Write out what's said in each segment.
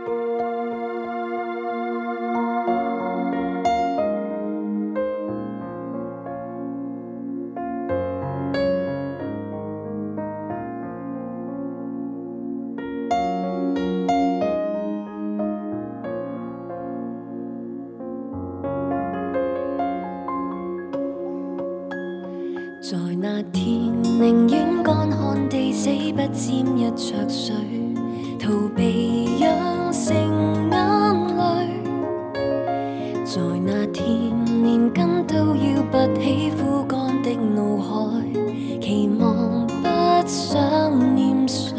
在那天，宁愿干旱地死，不沾一滴水，逃避养成眼泪。在那天，连根都要拔起枯干的脑海，期望不想念谁。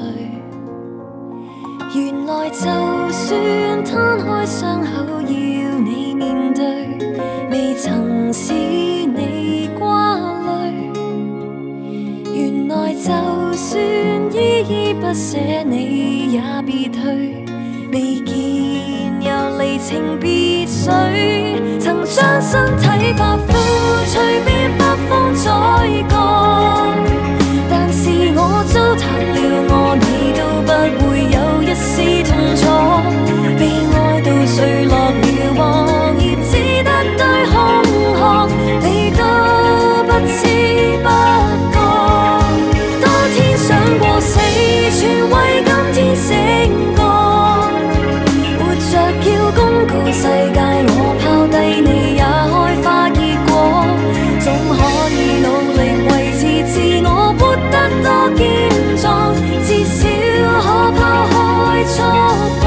原来就算摊开伤口要你面对，未曾使你挂泪。原来就算依依不舍，你也别退。未见又离情别绪，曾将身體發膚，隨便北風再降。但是我糟蹋了我，你都不會有一絲痛楚。被愛到墜落了黃葉，只得堆空殼，你都不知不覺。當天想過死，全為今天醒覺。活着要公告世界，我拋低你也開花結果。總可以努力維持自我，活得多健壯，至少可拋開束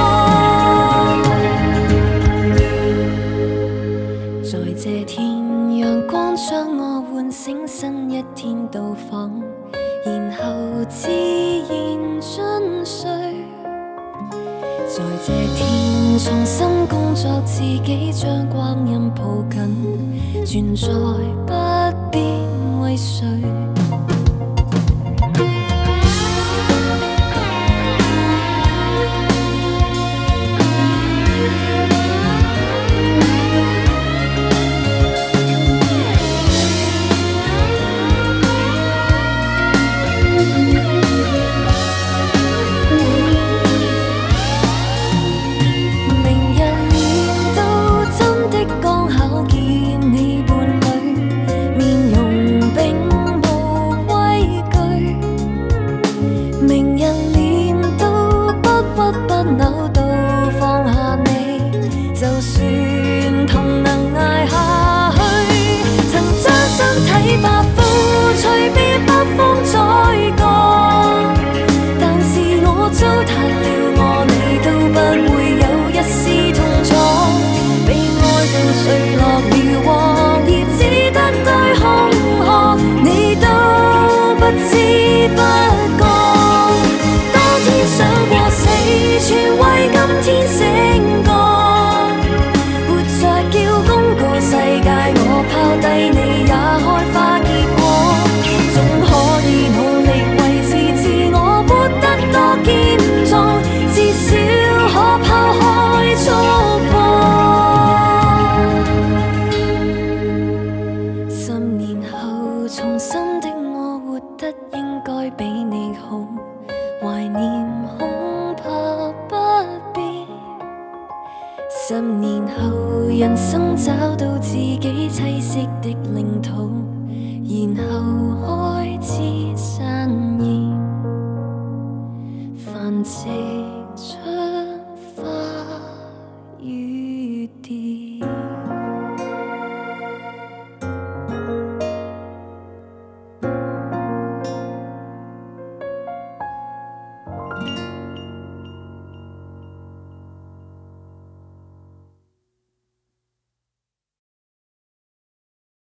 縛。在這天，陽光將我喚醒，新一天到訪，然後自然進睡。在這天，重新工作，自己將光陰抱緊，存在不必為誰。10年後，人生找到自己棲息的領土，然後開始散葉，繁殖出花園。